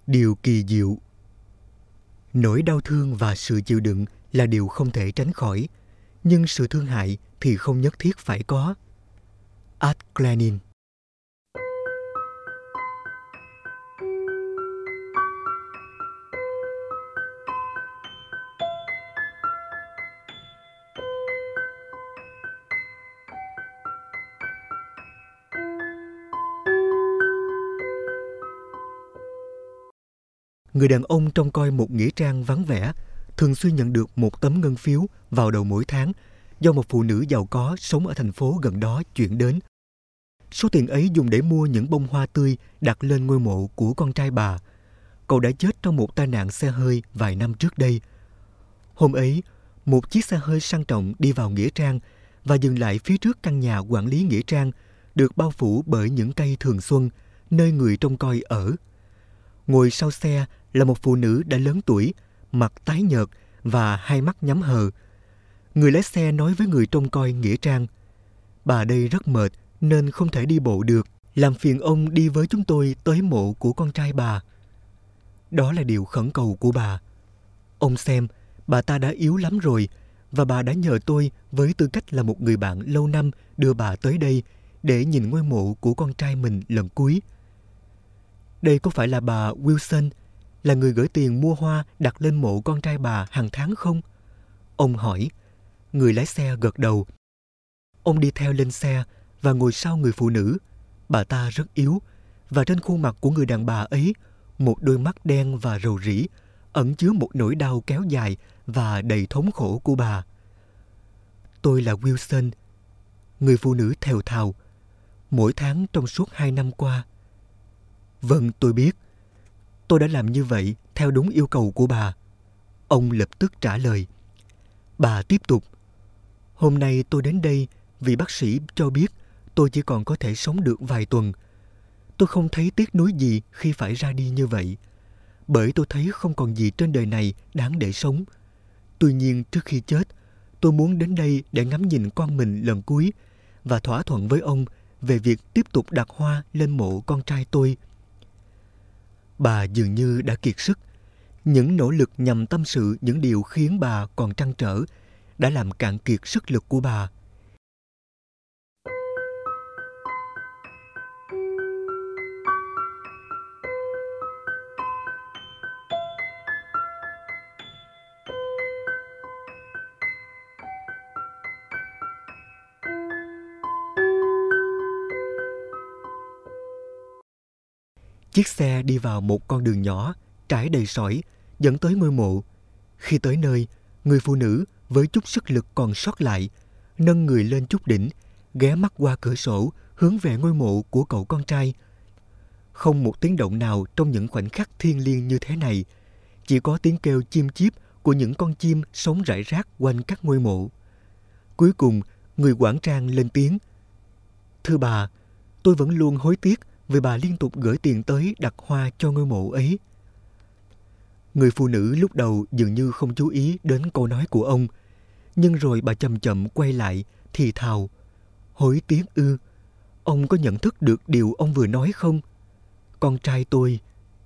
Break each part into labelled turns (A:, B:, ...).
A: Điều kỳ diệu. Nỗi đau thương và sự chịu đựng là điều không thể tránh khỏi, nhưng sự thương hại thì không nhất thiết phải có. Art Glenin. Người đàn ông trông coi một nghĩa trang vắng vẻ thường xuyên nhận được một tấm ngân phiếu vào đầu mỗi tháng do một phụ nữ giàu có sống ở thành phố gần đó chuyển đến. Số tiền ấy dùng để mua những bông hoa tươi đặt lên ngôi mộ của con trai bà. Cậu đã chết trong một tai nạn xe hơi vài năm trước đây. Hôm ấy, một chiếc xe hơi sang trọng đi vào nghĩa trang và dừng lại phía trước căn nhà quản lý nghĩa trang được bao phủ bởi những cây thường xuân, nơi người trông coi ở. Ngồi sau xe là một phụ nữ đã lớn tuổi, mặt tái nhợt và hai mắt nhắm hờ. Người lái xe nói với người trông coi nghĩa trang: "Bà đây rất mệt nên không thể đi bộ được. Làm phiền ông đi với chúng tôi tới mộ của con trai bà." Đó là điều khẩn cầu của bà. Ông xem, bà ta đã yếu lắm rồi, và bà đã nhờ tôi với tư cách là một người bạn lâu năm đưa bà tới đây để nhìn ngôi mộ của con trai mình lần cuối. Đây có phải là bà Wilson, là người gửi tiền mua hoa đặt lên mộ con trai bà hàng tháng không? Ông hỏi. Người lái xe gật đầu. Ông đi theo lên xe và ngồi sau người phụ nữ. Bà ta rất yếu, và trên khuôn mặt của người đàn bà ấy, một đôi mắt đen và rầu rĩ, ẩn chứa một nỗi đau kéo dài và đầy thống khổ của bà. "Tôi là Wilson," người phụ nữ thều thào, "mỗi tháng trong suốt 2 năm qua." "Vâng, tôi biết. Tôi đã làm như vậy theo đúng yêu cầu của bà." Ông lập tức trả lời. Bà tiếp tục. "Hôm nay tôi đến đây vì bác sĩ cho biết tôi chỉ còn có thể sống được vài tuần. Tôi không thấy tiếc nuối gì khi phải ra đi như vậy, bởi tôi thấy không còn gì trên đời này đáng để sống. Tuy nhiên, trước khi chết, tôi muốn đến đây để ngắm nhìn con mình lần cuối và thỏa thuận với ông về việc tiếp tục đặt hoa lên mộ con trai tôi." Bà dường như đã kiệt sức. Những nỗ lực nhằm tâm sự những điều khiến bà còn trăn trở đã làm cạn kiệt sức lực của bà. Chiếc xe đi vào một con đường nhỏ, trải đầy sỏi, dẫn tới ngôi mộ. Khi tới nơi, người phụ nữ với chút sức lực còn sót lại, nâng người lên chút đỉnh, ghé mắt qua cửa sổ, hướng về ngôi mộ của cậu con trai. Không một tiếng động nào trong những khoảnh khắc thiêng liêng như thế này, chỉ có tiếng kêu chim chíp của những con chim sống rải rác quanh các ngôi mộ. Cuối cùng, người quản trang lên tiếng. "Thưa bà, tôi vẫn luôn hối tiếc vì bà liên tục gửi tiền tới đặt hoa cho ngôi mộ ấy." Người phụ nữ lúc đầu dường như không chú ý đến câu nói của ông, nhưng rồi bà chậm chậm quay lại, thì thào: "Hối tiếc ư? Ông có nhận thức được điều ông vừa nói không? Con trai tôi..."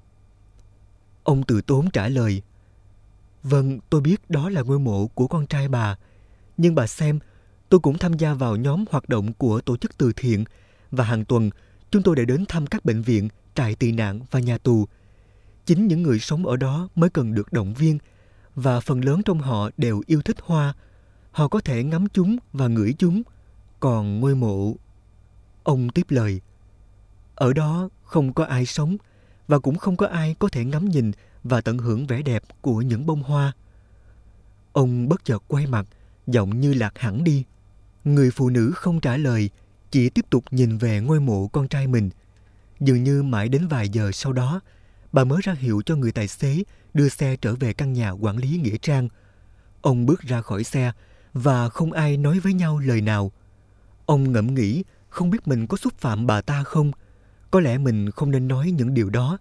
A: Ông từ tốn trả lời: "Vâng, tôi biết đó là ngôi mộ của con trai bà. Nhưng bà xem, tôi cũng tham gia vào nhóm hoạt động của tổ chức từ thiện, và hàng tuần chúng tôi đã đến thăm các bệnh viện, trại tị nạn và nhà tù. Chính những người sống ở đó mới cần được động viên, và phần lớn trong họ đều yêu thích hoa. Họ có thể ngắm chúng và ngửi chúng. Còn ngôi mộ..." Ông tiếp lời: "Ở đó không có ai sống, và cũng không có ai có thể ngắm nhìn và tận hưởng vẻ đẹp của những bông hoa." Ông bất chợt quay mặt, giọng như lạc hẳn đi. Người phụ nữ không trả lời, chỉ tiếp tục nhìn về ngôi mộ con trai mình. Dường như mãi đến vài giờ sau đó, bà mới ra hiệu cho người tài xế đưa xe trở về căn nhà quản lý nghĩa trang. Ông bước ra khỏi xe và không ai nói với nhau lời nào. Ông ngẫm nghĩ không biết mình có xúc phạm bà ta không. Có lẽ mình không nên nói những điều đó.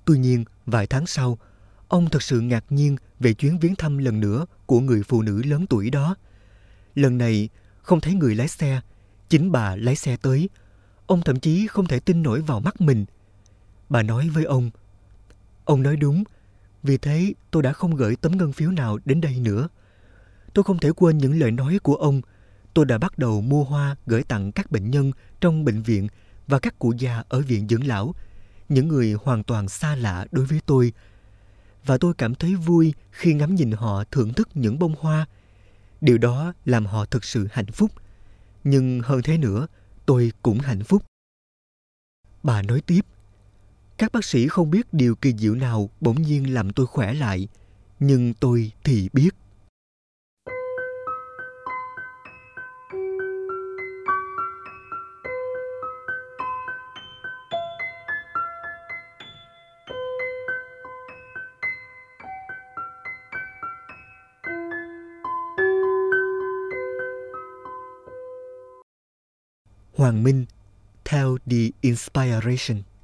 A: Tuy nhiên, vài tháng sau, ông thật sự ngạc nhiên về chuyến viếng thăm lần nữa của người phụ nữ lớn tuổi đó. Lần này, không thấy người lái xe, chính bà lái xe tới. Ông thậm chí không thể tin nổi vào mắt mình. Bà nói với ông nói đúng, vì thế tôi đã không gửi tấm ngân phiếu nào đến đây nữa. Tôi không thể quên những lời nói của ông. Tôi đã bắt đầu mua hoa gửi tặng các bệnh nhân trong bệnh viện và các cụ già ở viện dưỡng lão, những người hoàn toàn xa lạ đối với tôi. Và tôi cảm thấy vui khi ngắm nhìn họ thưởng thức những bông hoa. Điều đó làm họ thực sự hạnh phúc. Nhưng hơn thế nữa, tôi cũng hạnh phúc. Bà nói tiếp, các bác sĩ không biết điều kỳ diệu nào bỗng nhiên làm tôi khỏe lại, nhưng tôi thì biết. Hoàng Minh, theo The Inspiration.